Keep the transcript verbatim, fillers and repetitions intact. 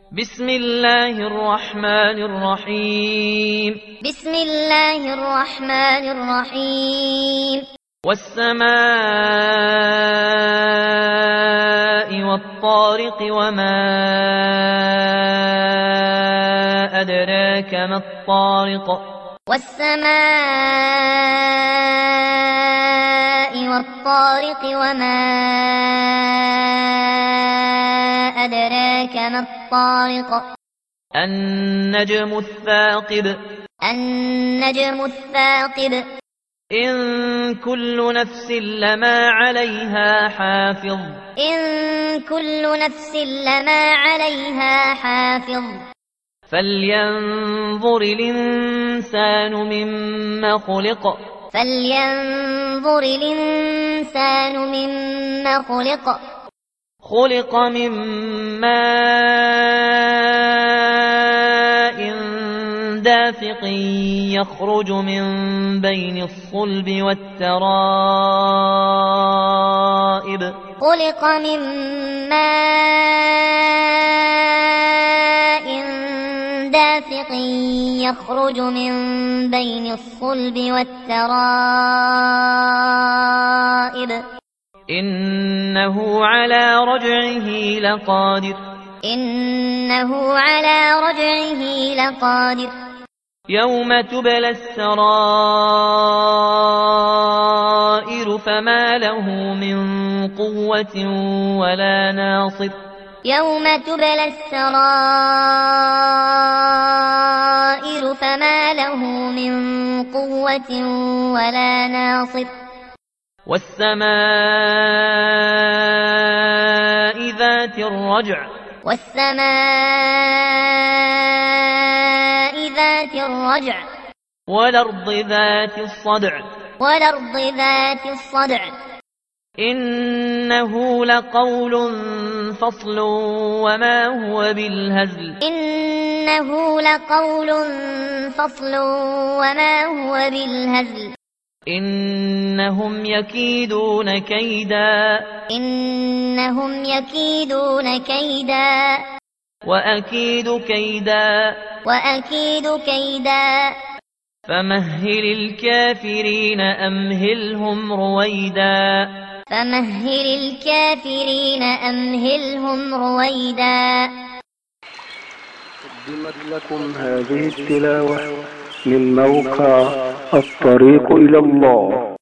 بسم الله الرحمن الرحيم بسم الله الرحمن الرحيم والسماء والطارق وما أدراك ما الطارق والسماء والطارق وما أدراك ما الطارق النجم الثاقب النجم الثاقب إن كل نفس لما عليها حافظ إن كل نفس لما عليها حافظ فلينظر الإنسان مما خلق فلينظر الإنسان مما خلق خلق من ماء دافق يخرج من بين الصلب والترائب خلق من ماء دافق يخرج من بين الصلب والترائب إنه على رجعه لقادر إنه على رجعه لقادر يوم تبلى السرائر فما له من قوة ولا ناصر يوم تبلى السرائر فما له من قوة ولا ناصر والسماء ذات الرجع والسماء ذات الرجع والأرض ذات الصدع والأرض ذات الصدع إنه لقول فصل وما هو بالهزل إنه لقول فصل وما هو بالهزل إنهم يكيدون كيدا إنهم يكيدون كيدا وأكيد كيدا وأكيد كيدا فمهل الكافرين أمهلهم رويدا فمهل الكافرين أمهلهم رويدا. قدمت لكم هذه التلاوة من موقع الطريق إلى الله.